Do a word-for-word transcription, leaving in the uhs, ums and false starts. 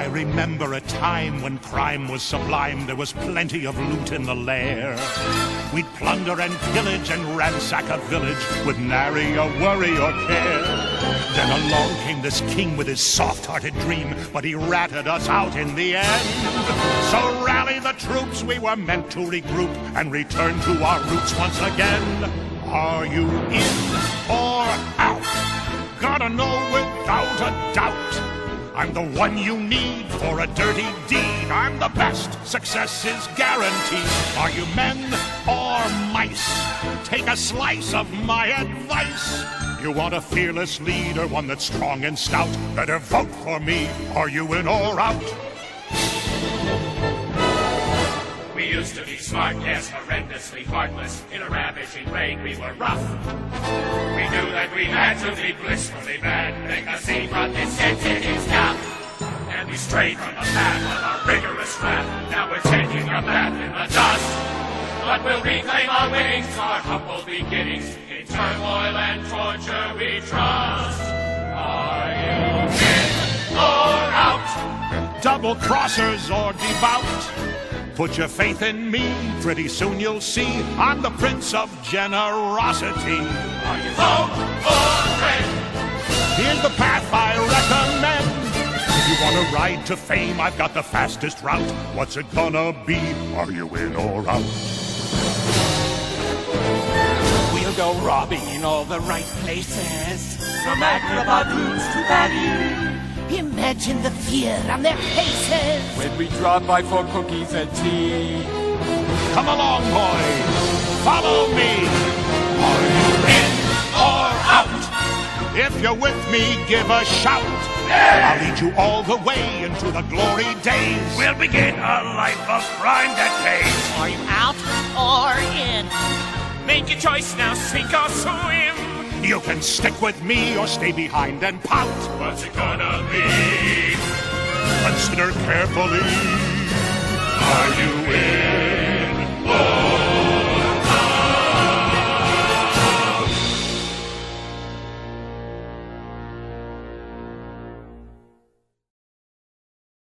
I remember a time when crime was sublime. There was plenty of loot in the lair. We'd plunder and pillage and ransack a village with nary a worry or care. Then along came this king with his soft-hearted dream, but he ratted us out in the end. So rally the troops, we were meant to regroup and return to our roots once again. Are you in or out? Gotta know without a doubt. I'm the one you need for a dirty deed. I'm the best, success is guaranteed. Are you men or mice? Take a slice of my advice. You want a fearless leader, one that's strong and stout? Better vote for me. Are you in or out? We used to be smart, yes, horrendously heartless. In a ravaging raid we were rough. We knew that we had to be blissfully bad, because he brought this sensitive stuff. And we strayed from the path of our rigorous wrath. Now we're taking a bath in the dust. But we'll reclaim our winnings, our humble beginnings. In turmoil and torture we trust. Are you in or out? Double crossers or devout? Put your faith in me, pretty soon you'll see I'm the Prince of Generosity. Are you home or friend? Here's the path I recommend. If you want to ride to fame, I've got the fastest route. What's it gonna be? Are you in or out? We'll go robbing in all the right places, from Agrabah roots to Paris. Imagine the fear on their faces when we drop by for cookies and tea. Come along, boy, follow me. Are you in or out? If you're with me, give a shout. Yeah. I'll lead you all the way into the glory days. We'll begin a life of crime that pays. Are you out or in? Make your choice now, sink or swim. You can stick with me or stay behind and pout. What's it gonna be? Consider carefully. Are you in?